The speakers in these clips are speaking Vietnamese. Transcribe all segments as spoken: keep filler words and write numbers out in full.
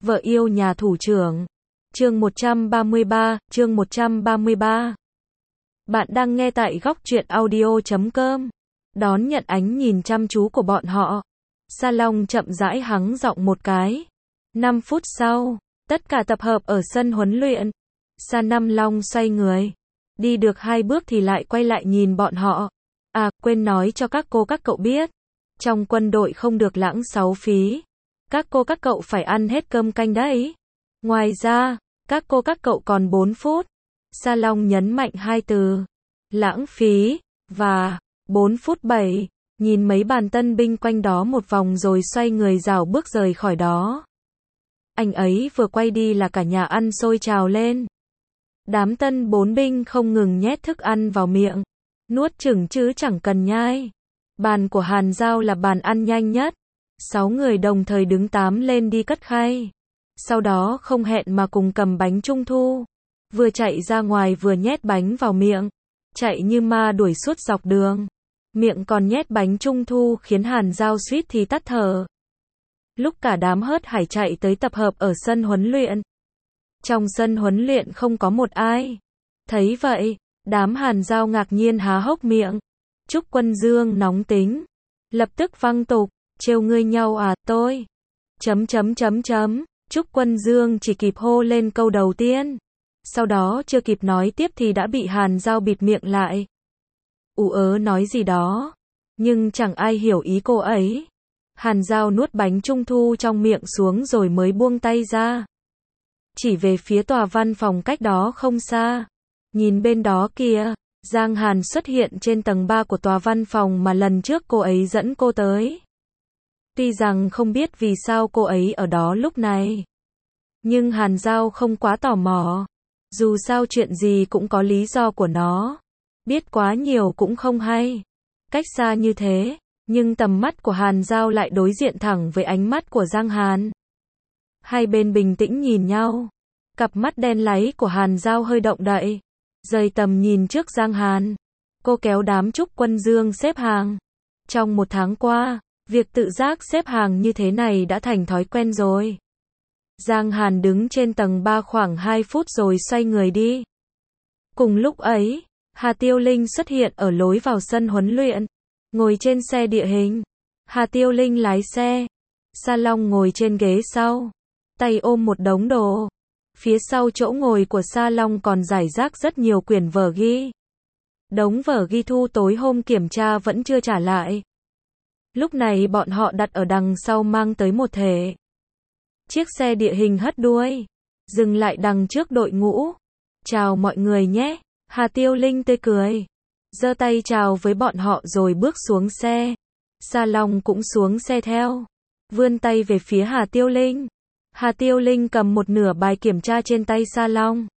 Vợ yêu nhà thủ trưởng. Chương một trăm ba mươi ba, chương một trăm ba mươi ba. Bạn đang nghe tại góc truyện audio chấm com. Đón nhận ánh nhìn chăm chú của bọn họ. Sa Long chậm rãi hắng giọng một cái. năm phút sau, tất cả tập hợp ở sân huấn luyện. Sa Nam Long xoay người. Đi được hai bước thì lại quay lại nhìn bọn họ. À, quên nói cho các cô các cậu biết. Trong quân đội không được lãng sáu phí. Các cô các cậu phải ăn hết cơm canh đấy. Ngoài ra, các cô các cậu còn bốn phút. Sa Long nhấn mạnh hai từ. Lãng phí, và, bốn phút bảy. Nhìn mấy bàn tân binh quanh đó một vòng rồi xoay người rảo bước rời khỏi đó. Anh ấy vừa quay đi là cả nhà ăn sôi trào lên. Đám tân bốn binh không ngừng nhét thức ăn vào miệng. Nuốt chửng chứ chẳng cần nhai. Bàn của Hàn Giao là bàn ăn nhanh nhất. Sáu người đồng thời đứng tám lên đi cất khay. Sau đó không hẹn mà cùng cầm bánh trung thu. Vừa chạy ra ngoài vừa nhét bánh vào miệng. Chạy như ma đuổi suốt dọc đường. Miệng còn nhét bánh trung thu khiến Hàn Giao suýt thì tắt thở. Lúc cả đám hớt hải chạy tới tập hợp ở sân huấn luyện. Trong sân huấn luyện không có một ai. Thấy vậy, đám Hàn Giao ngạc nhiên há hốc miệng. Trúc Quân Dương nóng tính. Lập tức văng tục, trêu ngươi nhau à, tôi. Chấm chấm chấm chấm. Trúc Quân Dương chỉ kịp hô lên câu đầu tiên. Sau đó chưa kịp nói tiếp thì đã bị Hàn Giao bịt miệng lại. Ú ớ nói gì đó. Nhưng chẳng ai hiểu ý cô ấy. Hàn Giao nuốt bánh trung thu trong miệng xuống rồi mới buông tay ra. Chỉ về phía tòa văn phòng cách đó không xa. Nhìn bên đó kìa, Giang Hàn xuất hiện trên tầng ba của tòa văn phòng mà lần trước cô ấy dẫn cô tới. Tuy rằng không biết vì sao cô ấy ở đó lúc này. Nhưng Hàn Giao không quá tò mò. Dù sao chuyện gì cũng có lý do của nó. Biết quá nhiều cũng không hay. Cách xa như thế, nhưng tầm mắt của Hàn Giao lại đối diện thẳng với ánh mắt của Giang Hàn. Hai bên bình tĩnh nhìn nhau. Cặp mắt đen láy của Hàn Giao hơi động đậy. Rời tầm nhìn trước Giang Hàn. Cô kéo đám Trúc Quân Dương xếp hàng. Trong một tháng qua, việc tự giác xếp hàng như thế này đã thành thói quen rồi. Giang Hàn đứng trên tầng ba khoảng hai phút rồi xoay người đi. Cùng lúc ấy, Hà Tiêu Linh xuất hiện ở lối vào sân huấn luyện. Ngồi trên xe địa hình. Hà Tiêu Linh lái xe. Sa Long ngồi trên ghế sau. Tay ôm một đống đồ. Phía sau chỗ ngồi của Sa Long còn rải rác rất nhiều quyển vở ghi. Đống vở ghi thu tối hôm kiểm tra vẫn chưa trả lại. Lúc này bọn họ đặt ở đằng sau mang tới một thể. Chiếc xe địa hình hất đuôi. Dừng lại đằng trước đội ngũ. Chào mọi người nhé. Hà Tiêu Linh tươi cười. Giơ tay chào với bọn họ rồi bước xuống xe. Sa Long cũng xuống xe theo. Vươn tay về phía Hà Tiêu Linh. Hà Tiêu Linh cầm một nửa bài kiểm tra trên tay Sa Long.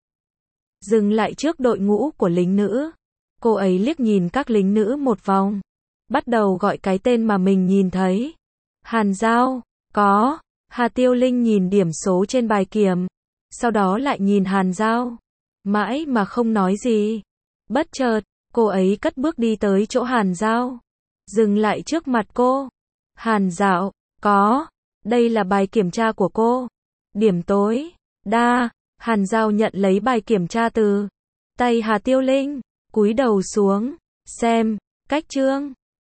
Dừng lại trước đội ngũ của lính nữ. Cô ấy liếc nhìn các lính nữ một vòng. Bắt đầu gọi cái tên mà mình nhìn thấy. Hàn Giao, có. Hà Tiêu Linh nhìn điểm số trên bài kiểm. Sau đó lại nhìn Hàn Giao. Mãi mà không nói gì. Bất chợt, cô ấy cất bước đi tới chỗ Hàn Giao. Dừng lại trước mặt cô. Hàn Giao, có. Đây là bài kiểm tra của cô. Điểm tối đa. Hàn Giao nhận lấy bài kiểm tra từ tay Hà Tiêu Linh. Cúi đầu xuống. Xem. Cách chương.